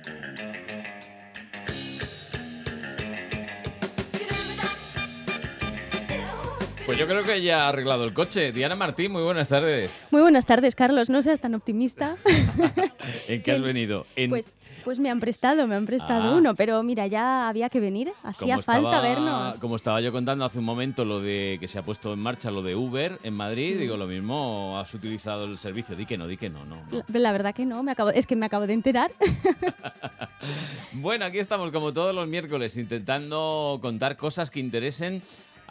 Pues yo creo que ya ha arreglado el coche. Diana Martín, muy buenas tardes. Muy buenas tardes, Carlos. No seas tan optimista. ¿En qué has venido? Pues me han prestado uno, pero mira, ya había que venir. Hacía falta vernos. Como estaba yo contando hace un momento lo de que se ha puesto en marcha lo de Uber en Madrid, Sí. digo, lo mismo has utilizado el servicio. Di que no. La verdad que no, es que me acabo de enterar. Bueno, aquí estamos como todos los miércoles intentando contar cosas que interesen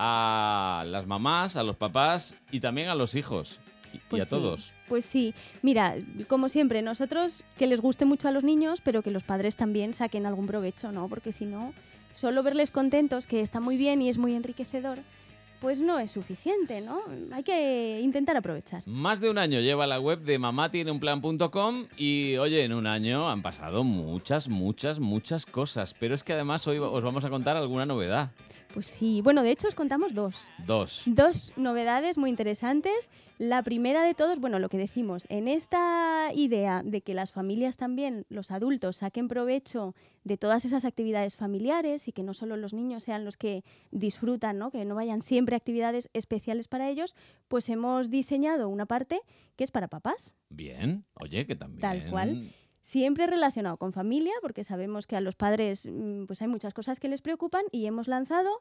a las mamás, a los papás y también a los hijos y a todos. Pues sí, mira, como siempre, nosotros que les guste mucho a los niños, pero que los padres también saquen algún provecho, ¿no? Porque si no, solo verles contentos, que está muy bien y es muy enriquecedor, pues no es suficiente, ¿no? Hay que intentar aprovechar. Más de un año lleva la web de mamatieneunplan.com y, oye, en un año han pasado muchas cosas. Pero es que además hoy os vamos a contar alguna novedad. Pues sí, bueno, de hecho os contamos dos. Dos novedades muy interesantes. La primera de todos, bueno, lo que decimos, en esta idea de que las familias también, los adultos, saquen provecho de todas esas actividades familiares y que no solo los niños sean los que disfrutan, ¿no? Que no vayan siempre a actividades especiales para ellos, pues hemos diseñado una parte que es para papás. Bien, oye, que también... Tal cual. Siempre relacionado con familia, porque sabemos que a los padres pues hay muchas cosas que les preocupan y hemos lanzado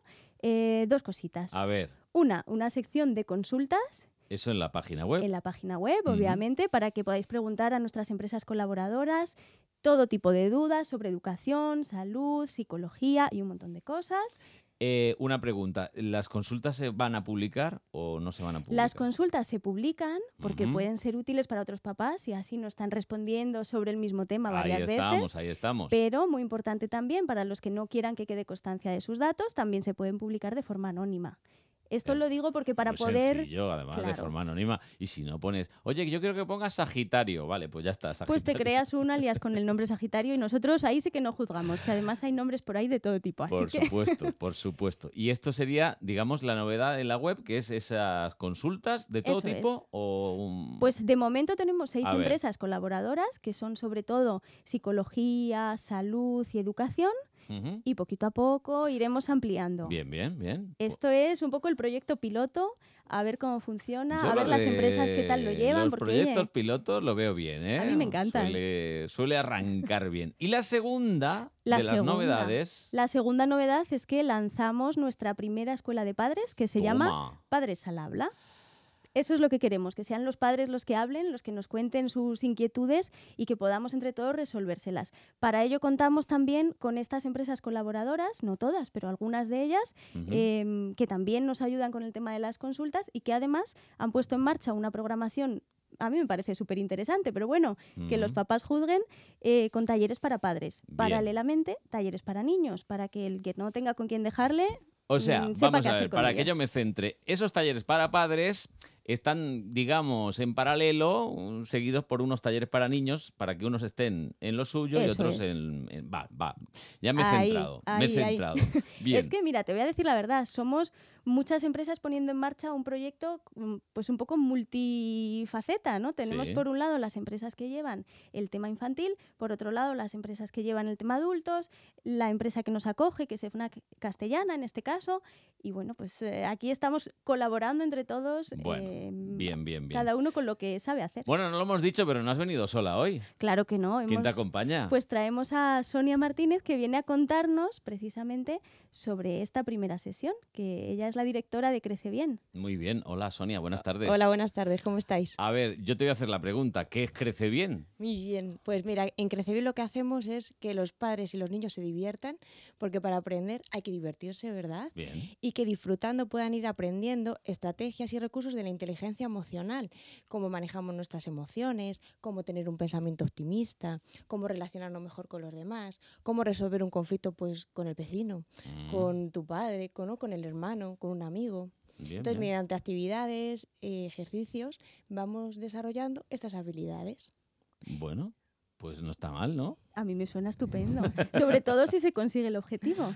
dos cositas. A ver. Una sección de consultas. Eso en la página web. En la página web, obviamente, para que podáis preguntar a nuestras empresas colaboradoras todo tipo de dudas sobre educación, salud, psicología y un montón de cosas. Una pregunta, ¿las consultas se van a publicar o no se van a publicar? Las consultas se publican porque pueden ser útiles para otros papás y así nos están respondiendo sobre el mismo tema varias veces. Ahí estamos. Pero muy importante también, para los que no quieran que quede constancia de sus datos, también se pueden publicar de forma anónima. Esto lo digo porque para poder... Sencillo, además, claro, de forma anónima. Y si no pones, oye, yo quiero que pongas Sagitario. Vale, pues ya está, Sagitario. Pues te creas un alias con el nombre Sagitario y nosotros ahí sí que no juzgamos, que además hay nombres por ahí de todo tipo. Así Por supuesto. Y esto sería, digamos, la novedad en la web, que es esas consultas de todo tipo. Pues de momento tenemos 6 empresas colaboradoras que son sobre todo psicología, salud y educación. Y poquito a poco iremos ampliando. Bien. Esto es un poco el proyecto piloto, a ver cómo funciona, a ver las empresas qué tal lo llevan. Los proyectos pilotos lo veo bien, ¿eh? A mí me encantan. Suele arrancar bien. Y la segunda las novedades... La segunda novedad es que lanzamos nuestra primera escuela de padres que se llama Padres al Habla. Eso es lo que queremos, que sean los padres los que hablen, los que nos cuenten sus inquietudes y que podamos entre todos resolvérselas. Para ello contamos también con estas empresas colaboradoras, no todas, pero algunas de ellas, que también nos ayudan con el tema de las consultas y que además han puesto en marcha una programación, a mí me parece súper interesante, pero bueno, que los papás juzguen, con talleres para padres. Paralelamente, talleres para niños, para que el que no tenga con quién dejarle... O sea, vamos a ver, para que yo me ellos. centre, esos talleres para padres están, digamos, en paralelo, seguidos por unos talleres para niños, para que unos estén en lo suyo y otros en... Ya me he centrado. Bien. Es que, mira, te voy a decir la verdad, somos muchas empresas poniendo en marcha un proyecto pues un poco multifaceta, ¿no? Tenemos por un lado las empresas que llevan el tema infantil, por otro lado las empresas que llevan el tema adultos, la empresa que nos acoge, que es FNAC Castellana en este caso, y bueno, pues aquí estamos colaborando entre todos. Bien. Cada uno con lo que sabe hacer. Bueno, no lo hemos dicho, pero no has venido sola hoy. Claro que no. ¿Quién te acompaña? Pues traemos a Sonia Martínez, que viene a contarnos precisamente sobre esta primera sesión, que ella es la directora de Crece Bien. Muy bien. Hola, Sonia, buenas tardes. Hola, buenas tardes, ¿cómo estáis? A ver, yo te voy a hacer la pregunta, ¿qué es Crece Bien? Muy bien, pues mira, en Crece Bien lo que hacemos es que los padres y los niños se diviertan, porque para aprender hay que divertirse, ¿verdad? Bien. Y que disfrutando puedan ir aprendiendo estrategias y recursos de la inteligencia emocional, cómo manejamos nuestras emociones, cómo tener un pensamiento optimista, cómo relacionarnos mejor con los demás, cómo resolver un conflicto pues con el vecino, con tu padre, con el hermano, con un amigo. Entonces, mediante actividades, ejercicios, vamos desarrollando estas habilidades. Bueno, pues no está mal, ¿no? A mí me suena estupendo. Sobre todo si se consigue el objetivo.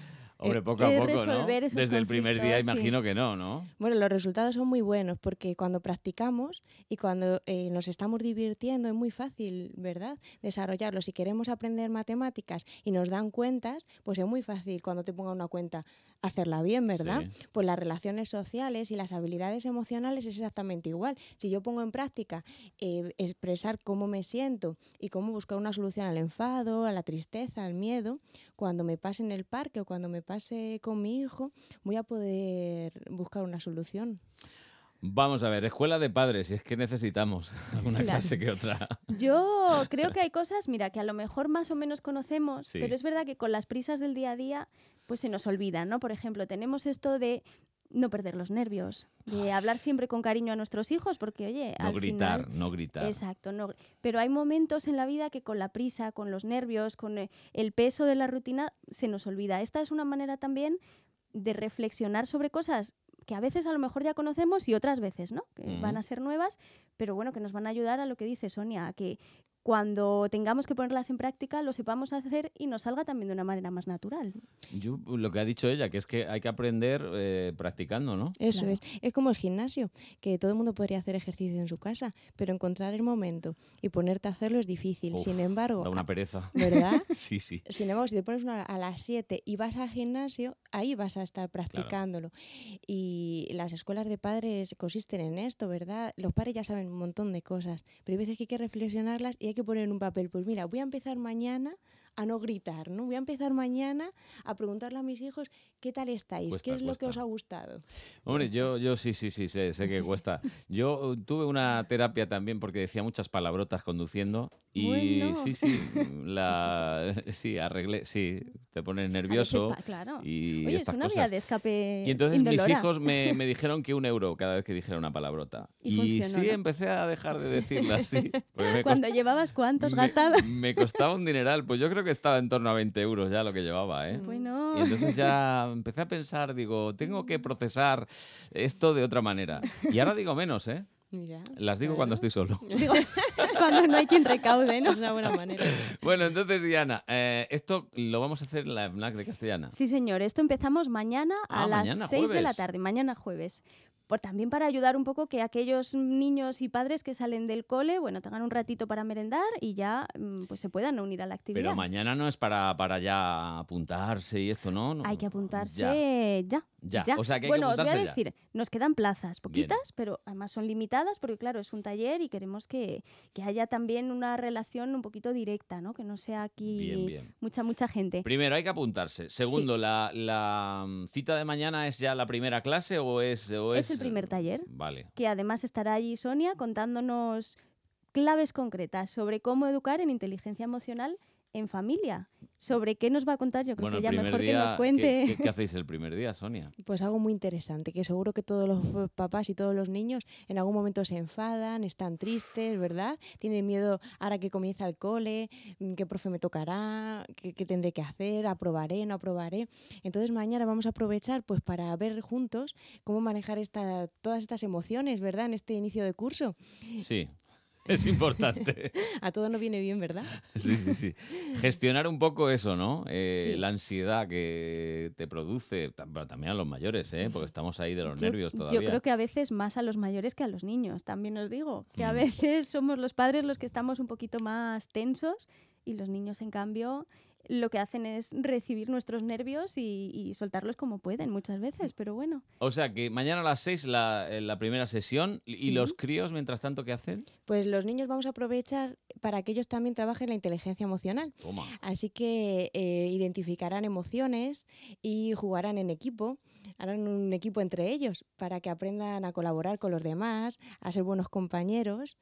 Hombre, poco a poco, ¿no? Desde el primer día imagino que no. Bueno, los resultados son muy buenos porque cuando practicamos y cuando nos estamos divirtiendo es muy fácil, ¿verdad?, desarrollarlo. Si queremos aprender matemáticas y nos dan cuentas, pues es muy fácil cuando te ponga una cuenta hacerla bien, ¿verdad? Sí. Pues las relaciones sociales y las habilidades emocionales es exactamente igual. Si yo pongo en práctica expresar cómo me siento y cómo buscar una solución al enfado, a la tristeza, al miedo, cuando me pase en el parque o cuando me pase con mi hijo, voy a poder buscar una solución. Vamos a ver, escuela de padres, si es que necesitamos alguna clase que otra. Yo creo que hay cosas, mira, que a lo mejor más o menos conocemos, sí, pero es verdad que con las prisas del día a día pues se nos olvidan, ¿no? Por ejemplo, tenemos esto de no perder los nervios, de hablar siempre con cariño a nuestros hijos, porque, oye, no al gritar, final, no gritar. Exacto, no, pero hay momentos en la vida que con la prisa, con los nervios, con el peso de la rutina, se nos olvida. Esta es una manera también de reflexionar sobre cosas que a veces a lo mejor ya conocemos y otras veces, ¿no? Que van a ser nuevas, pero bueno, que nos van a ayudar a lo que dice Sonia, a que cuando tengamos que ponerlas en práctica lo sepamos hacer y nos salga también de una manera más natural. Yo, lo que ha dicho ella, que es que hay que aprender practicando, ¿no? Eso es como el gimnasio, que todo el mundo podría hacer ejercicio en su casa, pero encontrar el momento y ponerte a hacerlo es difícil. Sin embargo... Da una pereza. ¿Verdad? Sí. Sin embargo, si te pones a las 7 y vas al gimnasio, ahí vas a estar practicándolo. Claro. Y las escuelas de padres consisten en esto, ¿verdad? Los padres ya saben un montón de cosas, pero hay veces que hay que reflexionarlas y hay que poner en un papel, pues mira, voy a empezar mañana a no gritar, ¿no? Voy a empezar mañana a preguntarle a mis hijos qué tal estáis, qué es lo que os ha gustado. Hombre, yo sí, sé que cuesta. Yo tuve una terapia también porque decía muchas palabrotas conduciendo y arreglé, te pones nervioso. Claro. Y oye, es una vía de escape y entonces indolora. Mis hijos me dijeron que €1 cada vez que dijera una palabrota. Y sí, ¿no? Empecé a dejar de decirlas, sí. Cuando llevabas, ¿cuántos gastabas? Me costaba un dineral, pues yo creo que estaba en torno a €20 ya lo que llevaba, ¿eh? Bueno. Y entonces ya empecé a pensar, digo, tengo que procesar esto de otra manera. Y ahora digo menos, ¿eh? Mira, las digo cuando estoy solo. Cuando no hay quien recaude, ¿no? Es una buena manera. Bueno, entonces, Diana, esto lo vamos a hacer en la FNAC de Castellana. Sí, señor. Esto empezamos mañana a las 6 de la tarde, mañana jueves. También para ayudar un poco que aquellos niños y padres que salen del cole, bueno, tengan un ratito para merendar y ya pues se puedan unir a la actividad. Pero mañana no es para ya apuntarse y esto, ¿no? Hay que apuntarse ya. O sea, que hay bueno, que apuntarse os voy a decir, nos quedan plazas, poquitas, bien, pero además son limitadas porque, claro, es un taller y queremos que haya también una relación un poquito directa, ¿no? Que no sea aquí bien. mucha gente. Primero, hay que apuntarse. Segundo, ¿la cita de mañana es ya la primera clase o es el primer taller? Vale. Que además estará allí Sonia contándonos claves concretas sobre cómo educar en inteligencia emocional en familia. ¿Sobre qué nos va a contar? Yo creo que ya mejor que nos cuente. ¿Qué hacéis el primer día, Sonia? Pues algo muy interesante, que seguro que todos los papás y todos los niños en algún momento se enfadan, están tristes, ¿verdad? Tienen miedo ahora que comienza el cole, qué profe me tocará, qué tendré que hacer, aprobaré, no aprobaré. Entonces mañana vamos a aprovechar pues para ver juntos cómo manejar todas estas emociones, ¿verdad? En este inicio de curso. Sí. Es importante. A todos nos viene bien, ¿verdad? Sí. Gestionar un poco eso, ¿no? La ansiedad que te produce, pero también a los mayores, ¿eh? Porque estamos ahí de los nervios todavía. Yo creo que a veces más a los mayores que a los niños, también os digo. Que a veces somos los padres los que estamos un poquito más tensos y los niños, en cambio, lo que hacen es recibir nuestros nervios y soltarlos como pueden muchas veces, pero bueno. O sea, que mañana a las 6 la primera sesión. Sí. ¿Y los críos, mientras tanto, qué hacen? Pues los niños vamos a aprovechar para que ellos también trabajen la inteligencia emocional. Toma. Así que identificarán emociones y jugarán en equipo. Harán un equipo entre ellos para que aprendan a colaborar con los demás, a ser buenos compañeros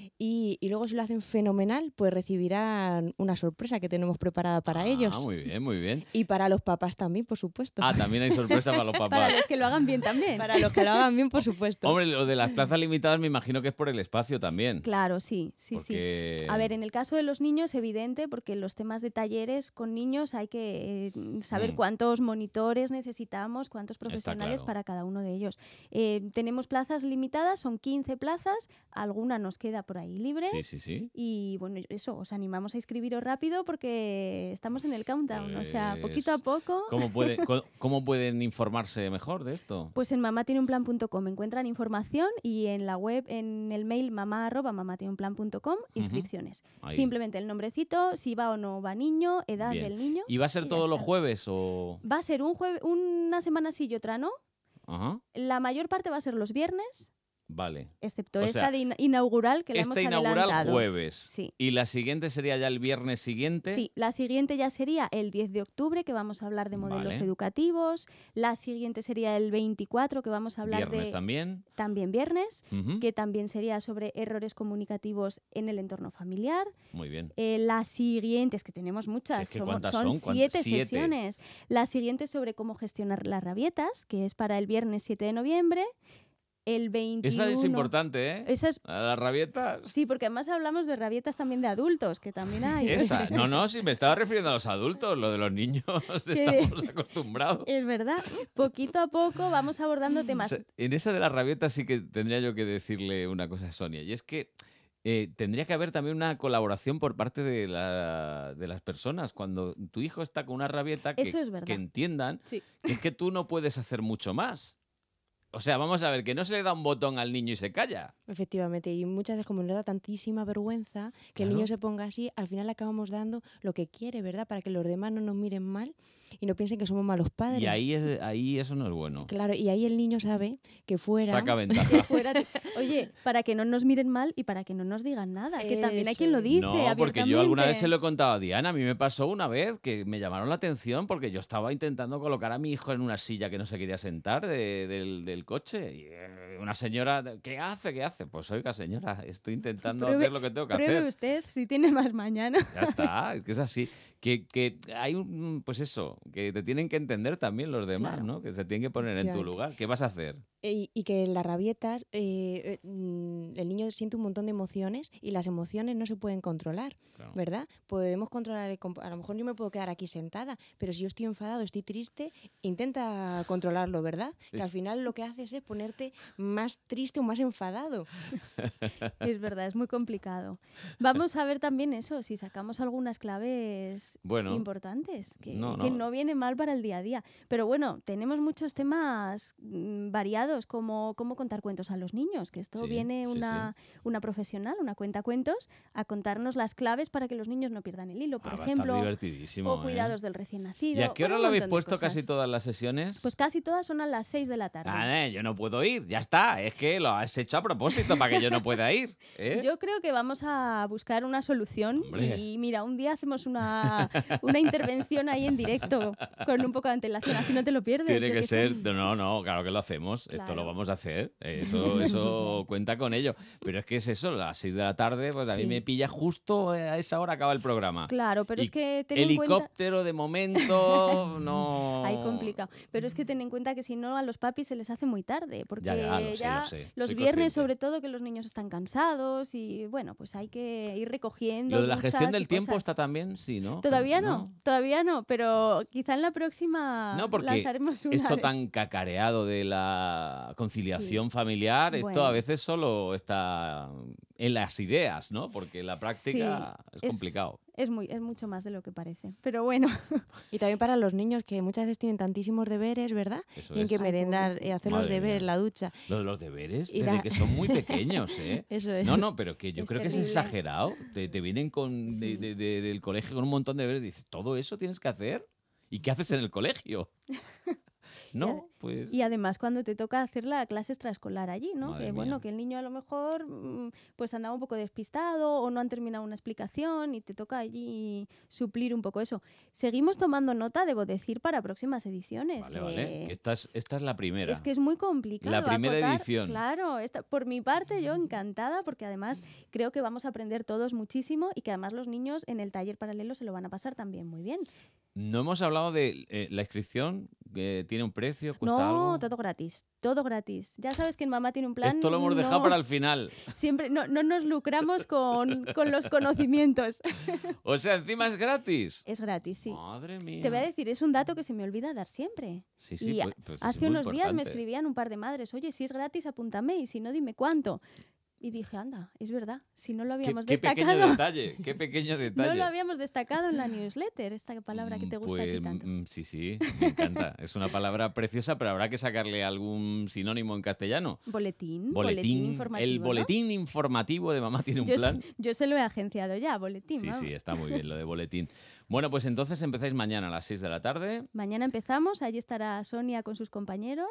y luego si lo hacen fenomenal, pues recibirán una sorpresa que tenemos preparada para ellos. Muy bien. Y para los papás también, por supuesto. También hay sorpresa para los papás. Para los que lo hagan bien también. Para los que lo hagan bien, por supuesto. Hombre, lo de las plazas limitadas me imagino que es por el espacio también. Claro, sí. Porque... A ver, en el caso de los niños, evidente, porque en los temas de talleres con niños hay que saber cuántos monitores necesitamos, cuántos profesionales para cada uno de ellos. Tenemos plazas limitadas, son 15 plazas, alguna nos queda por ahí libre. Sí. Y bueno, eso, os animamos a inscribiros rápido porque estamos en el countdown. Pues, o sea, poquito a poco. ¿Cómo pueden informarse mejor de esto? Pues en mamatieneunplan.com encuentran información y en la web, en el mail mamá@mamatieneunplan.com, inscripciones. Simplemente el nombrecito, si va o no va niño, edad del niño. ¿Y va a ser todos los jueves o...? Va a ser una semana sí y otra no. Ajá. La mayor parte va a ser los viernes. Vale. Excepto esta de inaugural que la hemos adelantado. Esta inaugural jueves. Sí. ¿Y la siguiente sería ya el viernes siguiente? Sí, la siguiente ya sería el 10 de octubre, que vamos a hablar de modelos educativos. La siguiente sería el 24, que vamos a hablar ¿Viernes también? También viernes, que también sería sobre errores comunicativos en el entorno familiar. Muy bien. La siguiente, es que tenemos muchas, Sí, son 7 sesiones. La siguiente es sobre cómo gestionar las rabietas, que es para el viernes 7 de noviembre. El 21... Esa es importante, ¿eh? Esa es... Las rabietas. Sí, porque además hablamos de rabietas también de adultos, que también hay. Esa. No, sí, me estaba refiriendo a los adultos. Lo de los niños estamos acostumbrados. Es verdad. Poquito a poco vamos abordando temas. En esa de las rabietas sí que tendría yo que decirle una cosa a Sonia. Y es que tendría que haber también una colaboración por parte de las personas. Cuando tu hijo está con una rabieta, que entiendan que es que tú no puedes hacer mucho más. O sea, vamos a ver, que no se le da un botón al niño y se calla. Efectivamente, y muchas veces como nos da tantísima vergüenza que el niño se ponga así, al final le acabamos dando lo que quiere, ¿verdad? Para que los demás no nos miren mal y no piensen que somos malos padres. Y ahí eso no es bueno. Claro, y ahí el niño sabe que fuera... Saca ventaja. Oye, para que no nos miren mal y para que no nos digan nada, que también hay quien lo dice abiertamente. Porque yo alguna vez se lo he contado a Diana. A mí me pasó una vez que me llamaron la atención porque yo estaba intentando colocar a mi hijo en una silla que no se quería sentar del coche. Y una señora, ¿qué hace? Pues oiga, señora, estoy intentando hacer lo que tengo que hacer. Pruebe usted si tiene más mañana. Ya está, es que es así. Que hay pues eso, que te tienen que entender también los demás, ¿no? Que se tienen que poner en tu lugar. ¿Qué vas a hacer? Y que las rabietas, el niño siente un montón de emociones y las emociones no se pueden controlar, ¿verdad? Podemos controlar, a lo mejor yo me puedo quedar aquí sentada, pero si yo estoy enfadado, estoy triste, intenta controlarlo, ¿verdad? Que al final lo que haces es ponerte más triste o más enfadado. Es verdad, es muy complicado. Vamos a ver también eso, si sacamos algunas claves importantes, que no viene mal para el día a día. Pero bueno, tenemos muchos temas variados, como cómo contar cuentos a los niños, que esto viene una profesional, una cuentacuentos, a contarnos las claves para que los niños no pierdan el hilo, por ejemplo. Va a estar divertidísimo, o cuidados del recién nacido. ¿Y a qué hora lo habéis puesto casi todas las sesiones? Pues casi todas son a las 6 de la tarde. Yo no puedo ir, ya está. Es que lo has hecho a propósito para que yo no pueda ir. Yo creo que vamos a buscar una solución. Hombre. Y mira, un día hacemos una intervención ahí en directo con un poco de antelación, así no te lo pierdes. Tiene que ser... No, claro que lo hacemos. Claro. Esto lo vamos a hacer. Eso cuenta con ello. Pero es que es eso, a las 6 de la tarde, pues a mí me pilla justo a esa hora acaba el programa. Claro, pero es que ten helicóptero de momento, no... Ahí complicado. Pero es que ten en cuenta que si no a los papis se les hace muy tarde, porque lo sé. Los viernes sobre todo que los niños están cansados y bueno, pues hay que ir recogiendo. Lo de la gestión del tiempo está también, sí, ¿no? Todavía no, pero quizá en la próxima lanzaremos una. Esto tan cacareado de la conciliación familiar, esto a veces solo está en las ideas, ¿no? Porque la práctica es complicado. Es mucho más de lo que parece, pero bueno. Y también para los niños que muchas veces tienen tantísimos deberes, ¿verdad? Tienen que merendar, hacer los deberes, la ducha. Lo de los deberes, desde que son muy pequeños, ¿eh? Eso es. No, pero que yo creo que es exagerado. Te vienen del colegio con un montón de deberes y dices, ¿todo eso tienes que hacer? ¿Y qué haces en el colegio? No, pues... Y además cuando te toca hacer la clase extraescolar allí, ¿no? Madre que mía. bueno, que el niño a lo mejor pues andaba un poco despistado o no han terminado una explicación y te toca allí suplir un poco eso. Seguimos tomando nota, debo decir, para próximas ediciones. Vale. Esta es la primera. Es que es muy complicado. La primera edición. Claro, por mi parte yo encantada porque además creo que vamos a aprender todos muchísimo y que además los niños en el taller paralelo se lo van a pasar también muy bien. No hemos hablado de la inscripción, que tiene un precio, cuesta algo. No, todo gratis. Ya sabes que en Mamá tiene un plan. Esto lo hemos dejado para el final. Siempre no nos lucramos con los conocimientos. O sea, encima es gratis. Es gratis, sí. Madre mía. Te voy a decir, es un dato que se me olvida dar siempre. Sí, y pues hace unos días me escribían un par de madres, oye, si es gratis, apúntame y si no, dime cuánto. Y dije, anda, es verdad, si no lo habíamos qué destacado. Qué pequeño detalle. No lo habíamos destacado en la newsletter, esta palabra que te gusta pues, a ti tanto. Sí, me encanta. Es una palabra preciosa, pero habrá que sacarle algún sinónimo en castellano. Boletín informativo. El boletín informativo de Mamá tiene un plan. Yo se lo he agenciado ya, boletín. Sí, vamos. sí, está muy bien lo de boletín. Bueno, pues entonces empezáis mañana a las 6 de la tarde. Mañana empezamos, allí estará Sonia con sus compañeros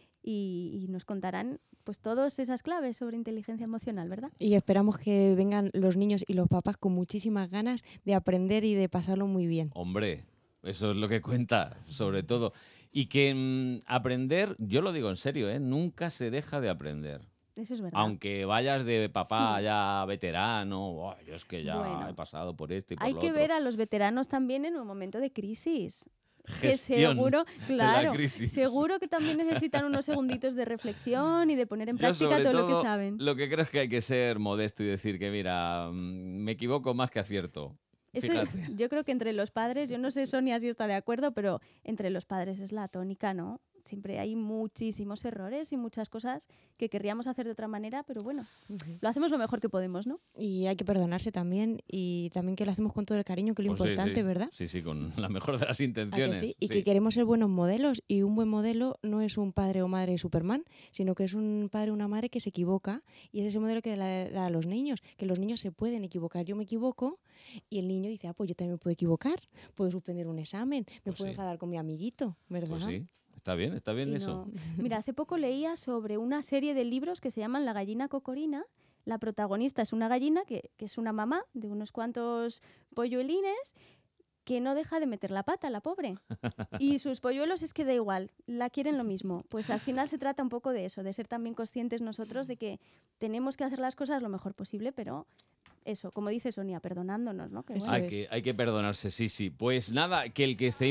y nos contarán pues todas esas claves sobre inteligencia emocional, ¿verdad? Y esperamos que vengan los niños y los papás con muchísimas ganas de aprender y de pasarlo muy bien. Hombre, eso es lo que cuenta, sobre todo. Y que aprender, yo lo digo en serio, nunca se deja de aprender. Eso es verdad. Aunque vayas de papá ya veterano, yo es que ya he pasado por esto y por lo otro. Hay que ver a los veteranos también en un momento de crisis. Gestión claro, de la crisis. seguro que también necesitan unos segunditos de reflexión y de poner en práctica todo lo que saben. Lo que creo es que hay que ser modesto y decir que, mira, me equivoco más que acierto. Eso, yo creo que entre los padres, yo no sé Sonia si está de acuerdo, pero entre los padres es la tónica, ¿no? Siempre hay muchísimos errores y muchas cosas que querríamos hacer de otra manera, pero bueno, lo hacemos lo mejor que podemos, ¿no? Y hay que perdonarse también, y también que lo hacemos con todo el cariño, que es lo importante, sí. ¿verdad? Sí, con la mejor de las intenciones. Sí? Y que queremos ser buenos modelos, y un buen modelo no es un padre o madre Superman, sino que es un padre o una madre que se equivoca, y es ese modelo que da a los niños, que los niños se pueden equivocar. Yo me equivoco y el niño dice, pues yo también me puedo equivocar, puedo suspender un examen, me puedo enfadar con mi amiguito, ¿verdad? Pues sí. Está bien eso. Mira, hace poco leía sobre una serie de libros que se llaman La gallina cocorina. La protagonista es una gallina que es una mamá de unos cuantos polluelines que no deja de meter la pata, la pobre. Y sus polluelos es que da igual, la quieren lo mismo. Pues al final se trata un poco de eso, de ser también conscientes nosotros de que tenemos que hacer las cosas lo mejor posible, pero eso, como dice Sonia, perdonándonos, ¿no? Que bueno, hay que perdonarse, sí. Pues nada, que el que esté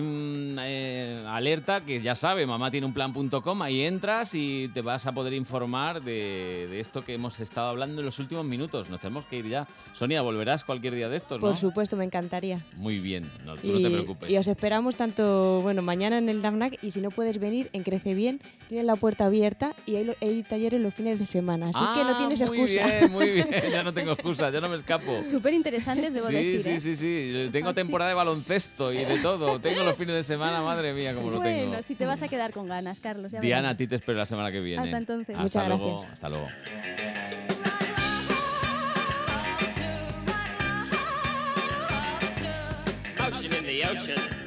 alerta, que ya sabe, mamatieneunplan.com, ahí entras y te vas a poder informar de esto que hemos estado hablando en los últimos minutos. Nos tenemos que ir ya. Sonia, ¿volverás cualquier día de estos, no? Por supuesto, me encantaría. Muy bien, tú no te preocupes. Y os esperamos tanto, mañana en el NAFNAC, y si no puedes venir, en Crece Bien, tienen la puerta abierta y hay talleres los fines de semana, así que no tienes excusa. Muy bien, ya no tengo excusa, ya no me escapo. Súper interesantes, debo decir. Sí. Tengo temporada de baloncesto y de todo. Tengo los fines de semana, madre mía, como lo tengo. Bueno, si te vas a quedar con ganas, Carlos. Ya Diana, verás. a ti te espero la semana que viene. Hasta entonces. Muchas gracias. Hasta luego. Ocean in the ocean.